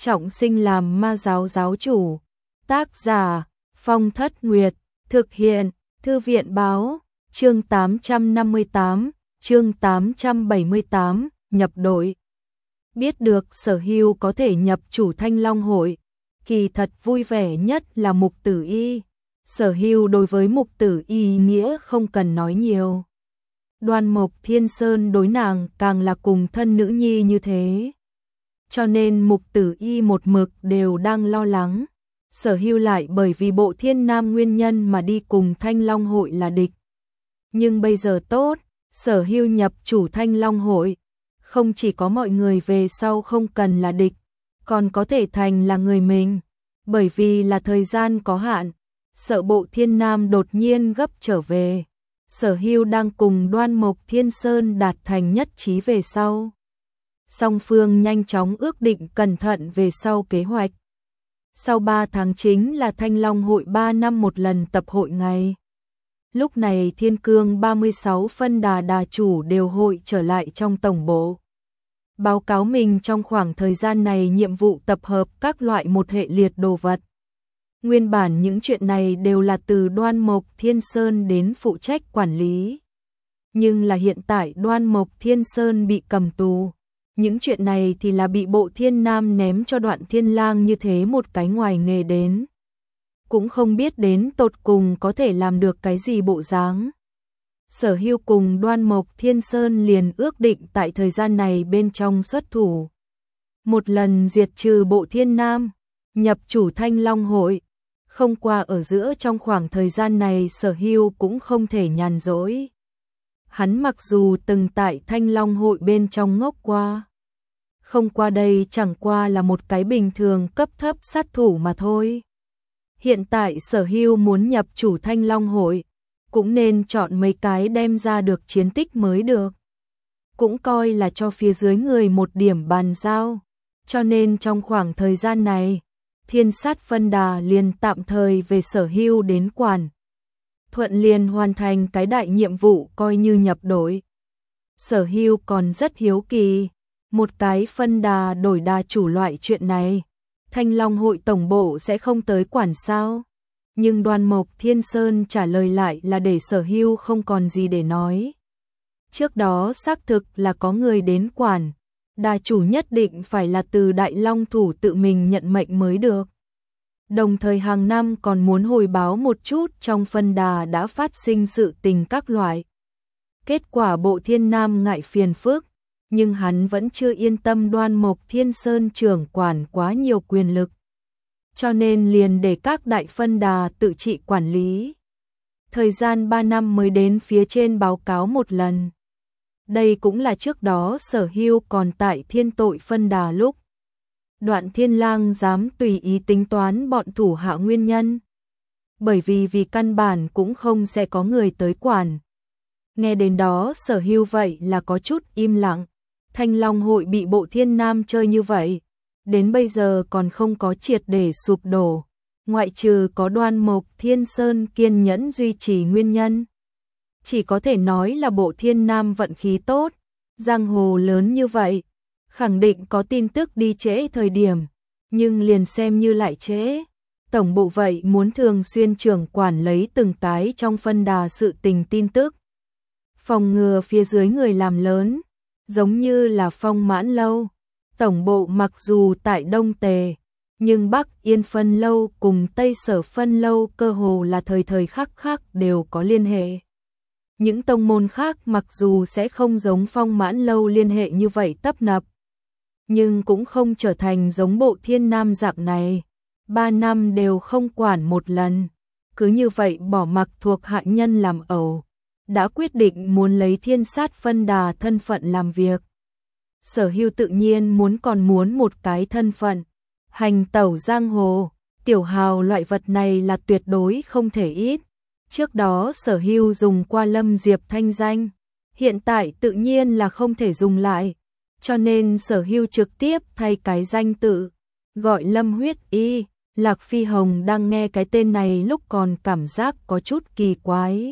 trọng sinh làm ma giáo giáo chủ. Tác giả Phong Thất Nguyệt. Thực hiện Thư viện Báo. Chương 858, chương 878, nhập đội. Biết được Sở Hưu có thể nhập chủ Thanh Long hội, kỳ thật vui vẻ nhất là Mục Tử Y. Sở Hưu đối với Mục Tử Y nghĩa không cần nói nhiều. Đoan Mộc Thiên Sơn đối nàng càng là cùng thân nữ nhi như thế. Cho nên Mục Tử Y một mực đều đang lo lắng. Sở Hưu lại bởi vì Bộ Thiên Nam nguyên nhân mà đi cùng Thanh Long hội là địch. Nhưng bây giờ tốt, Sở Hưu nhập chủ Thanh Long hội, không chỉ có mọi người về sau không cần là địch, còn có thể thành là người mình. Bởi vì là thời gian có hạn, sợ Bộ Thiên Nam đột nhiên gấp trở về. Sở Hưu đang cùng Đoan Mộc Thiên Sơn đạt thành nhất trí về sau. Song phương nhanh chóng ước định cẩn thận về sau kế hoạch. Sau 3 tháng chính là Thanh Long hội 3 năm một lần tập hội ngày. Lúc này Thiên Cương 36 phân đà chủ đều hội trở lại trong tổng bộ. Báo cáo mình trong khoảng thời gian này nhiệm vụ tập hợp các loại một hệ liệt đồ vật. Nguyên bản những chuyện này đều là từ Đoan Mộc Thiên Sơn đến phụ trách quản lý. Nhưng là hiện tại Đoan Mộc Thiên Sơn bị cầm tù. Những chuyện này thì là bị Bộ Thiên Nam ném cho Đoạn Thiên Lang như thế một cái ngoài nghề đến. Cũng không biết đến tột cùng có thể làm được cái gì bộ dáng. Sở Hưu cùng Đoan Mộc Thiên Sơn liền ước định tại thời gian này bên trong xuất thủ. Một lần diệt trừ Bộ Thiên Nam, nhập chủ Thanh Long hội. Không qua ở giữa trong khoảng thời gian này Sở Hưu cũng không thể nhàn rỗi. Hắn mặc dù từng tại Thanh Long hội bên trong ngốc qua, không qua đây chẳng qua là một cái bình thường cấp thấp sát thủ mà thôi. Hiện tại Sở Hưu muốn nhập chủ Thanh Long hội, cũng nên chọn mấy cái đem ra được chiến tích mới được. Cũng coi là cho phía dưới người một điểm bàn giao. Cho nên trong khoảng thời gian này, Thiên Sát phân đà liền tạm thời về Sở Hưu đến quản. Thuận liền hoàn thành cái đại nhiệm vụ coi như nhập đội. Sở Hưu còn rất hiếu kỳ, một cái phân đà đổi đà chủ loại chuyện này, Thanh Long hội tổng bộ sẽ không tới quản sao? Nhưng Đoan Mộc Thiên Sơn trả lời lại là để Sở Hưu không còn gì để nói. Trước đó xác thực là có người đến quản, đà chủ nhất định phải là từ Đại Long thủ tự mình nhận mệnh mới được. Đồng thời hàng năm còn muốn hồi báo một chút trong phân đà đã phát sinh sự tình các loại. Kết quả Bộ Thiên Nam ngại phiền phức, nhưng hắn vẫn chưa yên tâm Đoan Mộc Thiên Sơn trưởng quản quá nhiều quyền lực. Cho nên liền để các đại phân đà tự trị quản lý. Thời gian 3 năm mới đến phía trên báo cáo một lần. Đây cũng là trước đó Sở Hưu còn tại Thiên Tội phân đà lúc Đoạn Thiên Lang dám tùy ý tính toán bọn thủ hạ nguyên nhân. Bởi vì căn bản cũng không sẽ có người tới quản. Nghe đến đó Sở Hưu vậy là có chút im lặng. Thanh Long hội bị Bộ Thiên Nam chơi như vậy, đến bây giờ còn không có triệt để sụp đổ, ngoại trừ có Đoan Mộc Thiên Sơn kiên nhẫn duy trì nguyên nhân. Chỉ có thể nói là Bộ Thiên Nam vận khí tốt, giang hồ lớn như vậy, khẳng định có tin tức đi trễ thời điểm, nhưng liền xem như lại trễ. Tổng bộ vậy muốn thường xuyên trưởng quản lấy từng cái trong phân đà sự tình tin tức. Phòng ngừa phía dưới người làm lớn, giống như là Phong Mãn lâu. Tổng bộ mặc dù tại Đông Tề, nhưng Bắc Yên phân lâu cùng Tây Sở phân lâu cơ hồ là thời thời khắc khắc đều có liên hệ. Những tông môn khác mặc dù sẽ không giống Phong Mãn lâu liên hệ như vậy tấp nập, nhưng cũng không trở thành giống Bộ Thiên Nam dạng này. 3 năm đều không quản một lần, cứ như vậy bỏ mặc thuộc hạ nhân làm ẩu. Đã quyết định muốn lấy Thiên Sát phân đà thân phận làm việc. Sở Hưu tự nhiên còn muốn một cái thân phận. Hành tẩu giang hồ, tiểu hào loại vật này là tuyệt đối không thể ít. Trước đó Sở Hưu dùng qua Lâm Diệp thanh danh, hiện tại tự nhiên là không thể dùng lại. Cho nên Sở Hưu trực tiếp thay cái danh tự, gọi Lâm Huyết Y. Lạc Phi Hồng đang nghe cái tên này lúc còn cảm giác có chút kỳ quái.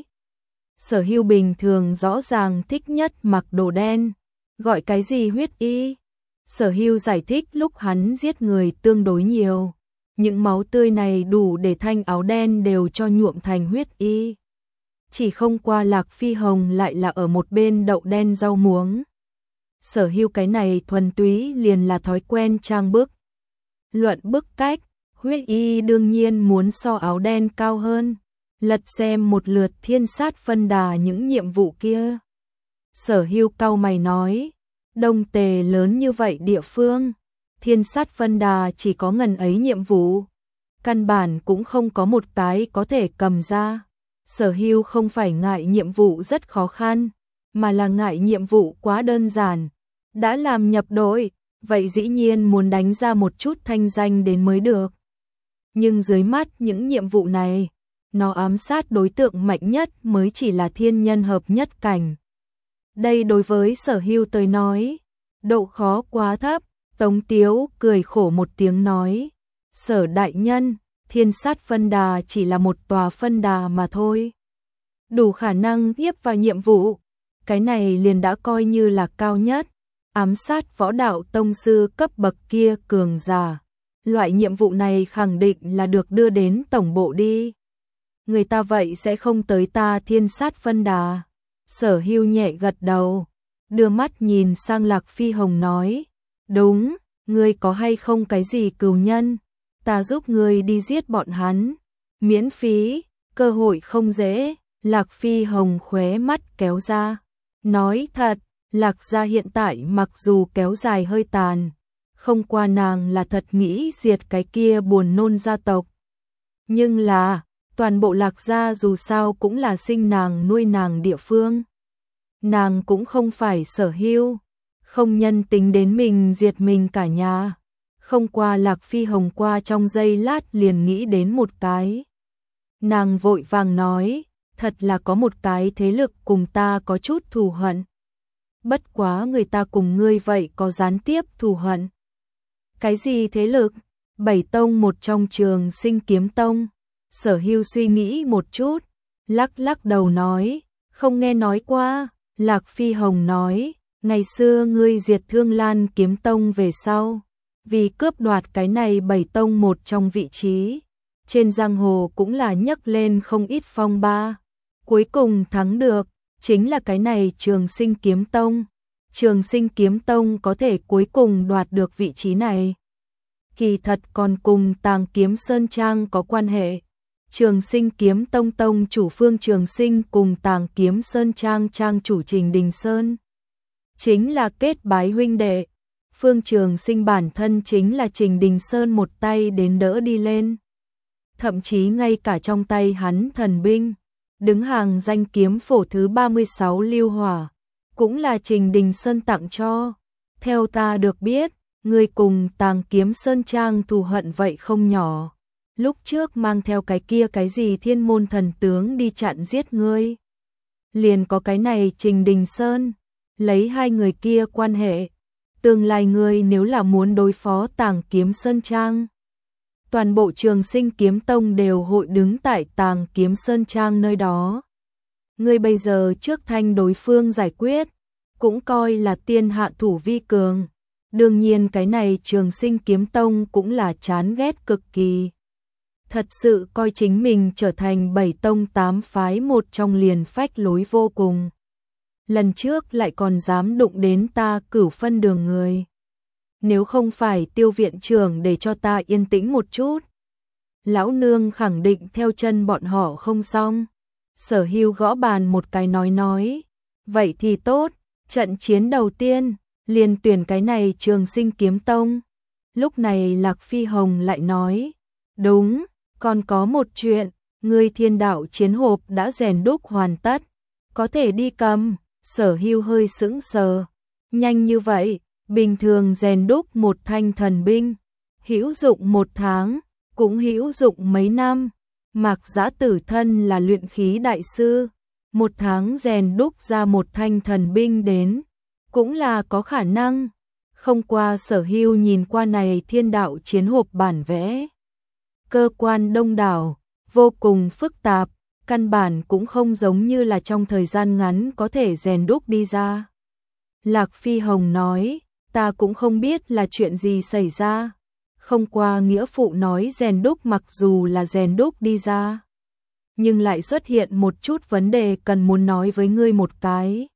Sở Hưu bình thường rõ ràng thích nhất mặc đồ đen, gọi cái gì huyết y, Sở Hưu giải thích lúc hắn giết người tương đối nhiều. Những máu tươi này đủ để thanh áo đen đều cho nhuộm thành huyết y. Chỉ không qua Lạc Phi Hồng lại là ở một bên đậu đen rau muống. Sở Hưu cái này thuần túy liền là thói quen trang bức. Luận bức cách, huyết y đương nhiên muốn so áo đen cao hơn. Lật xem một lượt Thiên Sát Phân Đà những nhiệm vụ kia. Sở Hưu cau mày nói, Đông Tề lớn như vậy địa phương, Thiên Sát Phân Đà chỉ có ngần ấy nhiệm vụ, căn bản cũng không có một cái có thể cầm ra. Sở Hưu không phải ngại nhiệm vụ rất khó khăn, mà là ngại nhiệm vụ quá đơn giản. Đã làm nhập đội, vậy dĩ nhiên muốn đánh ra một chút thanh danh đến mới được. Nhưng dưới mắt những nhiệm vụ này, nó ám sát đối tượng mạnh nhất mới chỉ là thiên nhân hợp nhất cảnh. Đây đối với Sở Hưu tới nói, độ khó quá thấp. Tống Tiếu cười khổ một tiếng nói, Sở đại nhân, Thiên Sát Phân Đà chỉ là một tòa phân đà mà thôi. Đủ khả năng tiếp vào nhiệm vụ, cái này liền đã coi như là cao nhất, ám sát võ đạo tông sư cấp bậc kia cường giả. Loại nhiệm vụ này khẳng định là được đưa đến tổng bộ đi. Người ta vậy sẽ không tới ta Thiên Sát Phân Đà. Sở Hưu nhẹ gật đầu, đưa mắt nhìn sang Lạc Phi Hồng nói, đúng, ngươi có hay không cái gì cừu nhân, ta giúp ngươi đi giết bọn hắn, miễn phí, cơ hội không dễ. Lạc Phi Hồng khóe mắt kéo ra, nói thật, Lạc gia hiện tại mặc dù kéo dài hơi tàn, không qua nàng là thật nghĩ diệt cái kia buồn nôn gia tộc. Nhưng là, toàn bộ Lạc gia dù sao cũng là sinh nàng nuôi nàng địa phương. Nàng cũng không phải Sở Hưu, không nhân tính đến mình diệt mình cả nhà. Không qua Lạc Phi Hồng qua trong giây lát liền nghĩ đến một cái. Nàng vội vàng nói, thật là có một cái thế lực cùng ta có chút thù hận. Bất quá người ta cùng ngươi vậy có gián tiếp thù hận. Cái gì thế lực? Bảy tông một trong Trường Sinh Kiếm Tông. Sở Hưu suy nghĩ một chút, lắc lắc đầu nói, không nghe nói qua. Lạc Phi Hồng nói, ngày xưa ngươi diệt Thương Lan Kiếm Tông về sau, vì cướp đoạt cái này bảy tông một trong vị trí, trên giang hồ cũng là nhấc lên không ít phong ba. Cuối cùng thắng được, chính là cái này Trường Sinh Kiếm Tông. Trường Sinh Kiếm Tông có thể cuối cùng đoạt được vị trí này, kỳ thật còn cùng Tàng Kiếm Sơn Trang có quan hệ. Trường Sinh Kiếm Tông tông chủ Phương Trường Sinh cùng Tàng Kiếm Sơn Trang trang chủ Trình Đình Sơn chính là kết bái huynh đệ. Phương Trường Sinh bản thân chính là Trình Đình Sơn một tay đến đỡ đi lên. Thậm chí ngay cả trong tay hắn thần binh, đứng hàng danh kiếm phổ thứ 36 Lưu Hỏa, cũng là Trình Đình Sơn tặng cho. Theo ta được biết, người cùng Tàng Kiếm Sơn Trang thù hận vậy không nhỏ. Lúc trước mang theo cái kia cái gì Thiên Môn thần tướng đi chặn giết ngươi. Liền có cái này Trình Đình Sơn, lấy hai người kia quan hệ. Tương lai ngươi nếu là muốn đối phó Tàng Kiếm Sơn Trang, toàn bộ Trường Sinh Kiếm Tông đều hội đứng tại Tàng Kiếm Sơn Trang nơi đó. Ngươi bây giờ trước thanh đối phương giải quyết, cũng coi là tiên hạ thủ vi cường. Đương nhiên cái này Trường Sinh Kiếm Tông cũng là chán ghét cực kỳ. Thật sự coi chính mình trở thành 7 tông 8 phái một trong liền phách lối vô cùng. Lần trước lại còn dám đụng đến ta Cửu Phân Đường người. Nếu không phải Tiêu viện trưởng để cho ta yên tĩnh một chút, lão nương khẳng định theo chân bọn họ không xong. Sở Hưu gõ bàn một cái nói, vậy thì tốt, trận chiến đầu tiên, liền tuyển cái này Trường Sinh Kiếm Tông. Lúc này Lạc Phi Hồng lại nói, đúng, còn có một chuyện, ngươi Thiên Đạo chiến hộp đã rèn đúc hoàn tất, có thể đi cầm. Sở Hưu hơi sững sờ, nhanh như vậy, bình thường rèn đúc một thanh thần binh, hữu dụng 1 tháng, cũng hữu dụng mấy năm. Mạc Giã Tử thân là luyện khí đại sư, 1 tháng rèn đúc ra một thanh thần binh đến, cũng là có khả năng. Không qua Sở Hưu nhìn qua này Thiên Đạo chiến hộp bản vẽ, cơ quan đông đảo, vô cùng phức tạp, căn bản cũng không giống như là trong thời gian ngắn có thể rèn đúc đi ra. Lạc Phi Hồng nói, ta cũng không biết là chuyện gì xảy ra. Không qua nghĩa phụ nói rèn đúc mặc dù là rèn đúc đi ra, nhưng lại xuất hiện một chút vấn đề cần muốn nói với ngươi một cái.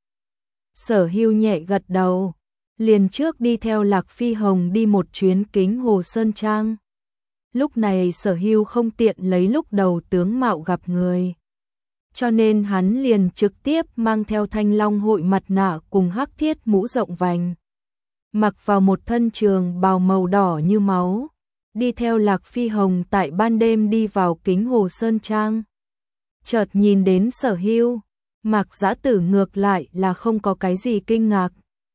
Sở Hưu nhẹ gật đầu, liền trước đi theo Lạc Phi Hồng đi một chuyến Kính Hồ Sơn Trang. Lúc này Sở Hưu không tiện lấy lúc đầu tướng mạo gặp người, cho nên hắn liền trực tiếp mang theo Thanh Long hội mặt nạ cùng hắc thiết mũ rộng vành, mặc vào một thân trường bào màu đỏ như máu, đi theo Lạc Phi Hồng tại ban đêm đi vào Kính Hồ Sơn Trang. Chợt nhìn đến Sở Hưu, Mạc Giã Tử ngược lại là không có cái gì kinh ngạc.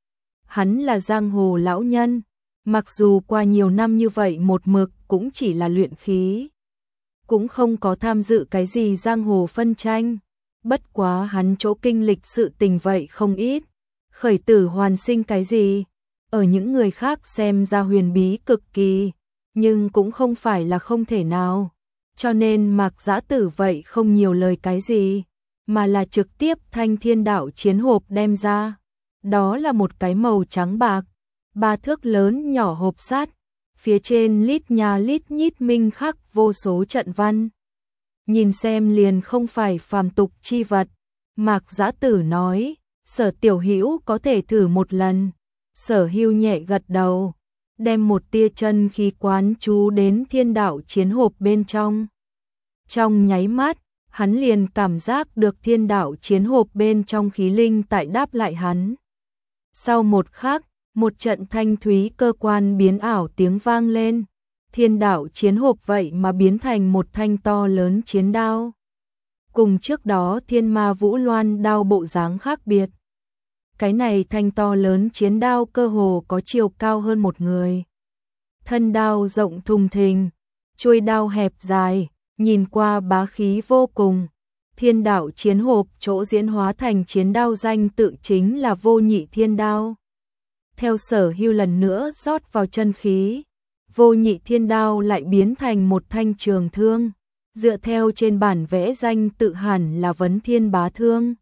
Hắn là giang hồ lão nhân, mặc dù qua nhiều năm như vậy một mực cũng chỉ là luyện khí, cũng không có tham dự cái gì giang hồ phân tranh, bất quá hắn chỗ kinh lịch sự tình vậy không ít, khởi tử hoàn sinh cái gì, ở những người khác xem ra huyền bí cực kỳ, nhưng cũng không phải là không thể nào, cho nên Mạc Giã Tử vậy không nhiều lời cái gì, mà là trực tiếp Thanh Thiên Đạo chiến hộp đem ra. Đó là một cái màu trắng bạc, 3 thước lớn nhỏ hộp sắt, phía trên lít nha lít nhít minh khắc vô số trận văn. Nhìn xem liền không phải phàm tục chi vật. Mạc Giã Tử nói, Sở tiểu hữu có thể thử một lần. Sở Hưu nhẹ gật đầu, đem một tia chân khí quán chú đến thiên đạo chiến hộp bên trong. Trong nháy mắt, hắn liền cảm giác được thiên đạo chiến hộp bên trong khí linh tại đáp lại hắn. Sau một khắc, một trận thanh thúy cơ quan biến ảo tiếng vang lên, thiên đạo chiến hộp vậy mà biến thành một thanh to lớn chiến đao. Cùng trước đó Thiên Ma Vũ Loan đao bộ dáng khác biệt. Cái này thanh to lớn chiến đao cơ hồ có chiều cao hơn một người. Thân đao rộng thùng thình, chuôi đao hẹp dài, nhìn qua bá khí vô cùng. Thiên đạo chiến hộp chỗ diễn hóa thành chiến đao danh tự chính là Vô Nhị Thiên Đao. Theo Sở Hưu lần nữa rót vào chân khí, Vô Nhị Thiên Đao lại biến thành một thanh trường thương, dựa theo trên bản vẽ danh tự hẳn là Vấn Thiên Bá Thương.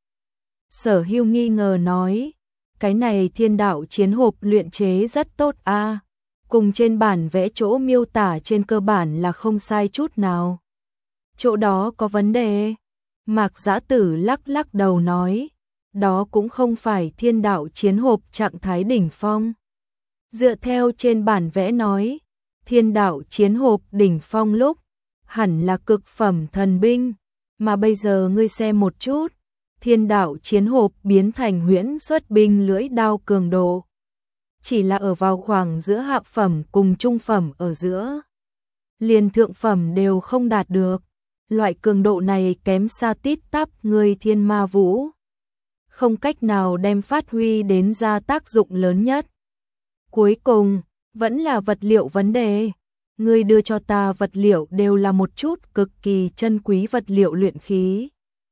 Sở Hưu nghi ngờ nói, cái này thiên đạo chiến hộp luyện chế rất tốt a, cùng trên bản vẽ chỗ miêu tả trên cơ bản là không sai chút nào. Chỗ đó có vấn đề. Mạc Giã Tử lắc lắc đầu nói, đó cũng không phải thiên đạo chiến hộp trạng thái đỉnh phong. Dựa theo trên bản vẽ nói, thiên đạo chiến hộp đỉnh phong lúc, hẳn là cực phẩm thần binh, mà bây giờ ngươi xem một chút, thiên đạo chiến hộp biến thành huyễn xuất binh lưỡi đao cường độ. Chỉ là ở vào khoảng giữa hạ phẩm cùng trung phẩm ở giữa. Liền thượng phẩm đều không đạt được. Loại cường độ này kém xa tít tắp người Thiên Ma Vũ. Không cách nào đem phát huy đến ra tác dụng lớn nhất. Cuối cùng, vẫn là vật liệu vấn đề. Ngươi đưa cho ta vật liệu đều là một chút cực kỳ chân quý vật liệu luyện khí.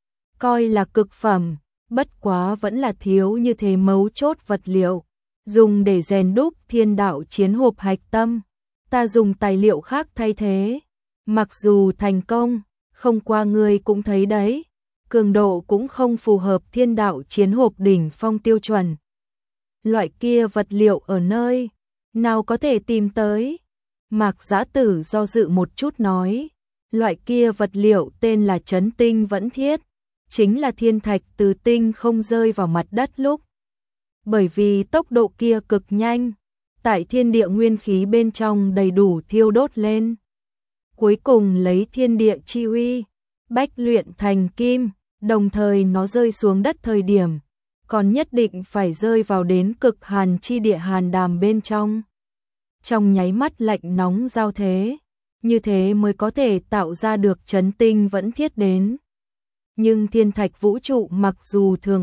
Coi là cực phẩm, bất quá vẫn là thiếu như thế mấu chốt vật liệu. Dùng để rèn đúc thiên đạo chiến hộp hạch tâm. Ta dùng tài liệu khác thay thế. Mặc dù thành công, không qua ngươi cũng thấy đấy, cường độ cũng không phù hợp thiên đạo chiến hộp đỉnh phong tiêu chuẩn. Loại kia vật liệu ở nơi nào có thể tìm tới? Mạc Giã Tử do dự một chút nói, loại kia vật liệu tên là Chấn Tinh Vẫn Thiết, chính là thiên thạch từ tinh không rơi vào mặt đất lúc. Bởi vì tốc độ kia cực nhanh, tại thiên địa nguyên khí bên trong đầy đủ thiêu đốt lên. Cuối cùng lấy thiên địa chi uy, bách luyện thành kim, đồng thời nó rơi xuống đất thời điểm, còn nhất định phải rơi vào đến cực hàn chi địa hàn đàm bên trong. Trong nháy mắt lạnh nóng giao thế, như thế mới có thể tạo ra được chấn tinh vẫn thiết đến. Nhưng thiên thạch vũ trụ mặc dù thường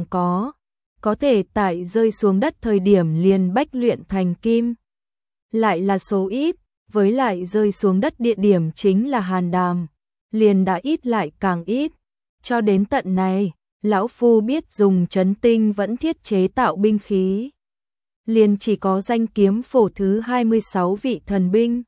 có thể tại rơi xuống đất thời điểm liền bách luyện thành kim, lại là số ít, với lại rơi xuống đất địa điểm chính là hàn đàm, liền đã ít lại càng ít. Cho đến tận này, lão phu biết dùng chấn tinh vẫn thiết chế tạo binh khí, liền chỉ có danh kiếm phổ thứ 26 vị thần binh.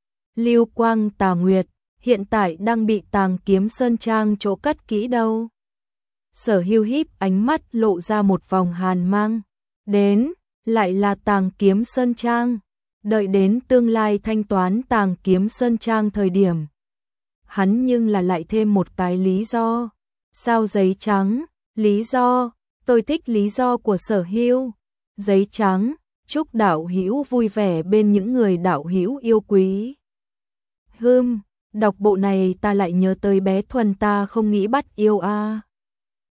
Lưu Quang Tà Nguyệt hiện tại đang bị Tàng Kiếm Sơn Trang chỗ cất kỹ đâu. Sở Hưu híp ánh mắt lộ ra một vòng hàn mang. Đến, lại là Tàng Kiếm Sơn Trang. Đợi đến tương lai thanh toán Tàng Kiếm Sơn Trang thời điểm, hắn nhưng là lại thêm một cái lý do. Sao giấy trắng? Lý do, tôi thích lý do của Sở Hưu. Giấy trắng, chúc đạo hữu vui vẻ bên những người đạo hữu yêu quý. Đọc bộ này ta lại nhớ tới bé Thuần ta không nghĩ bắt yêu a.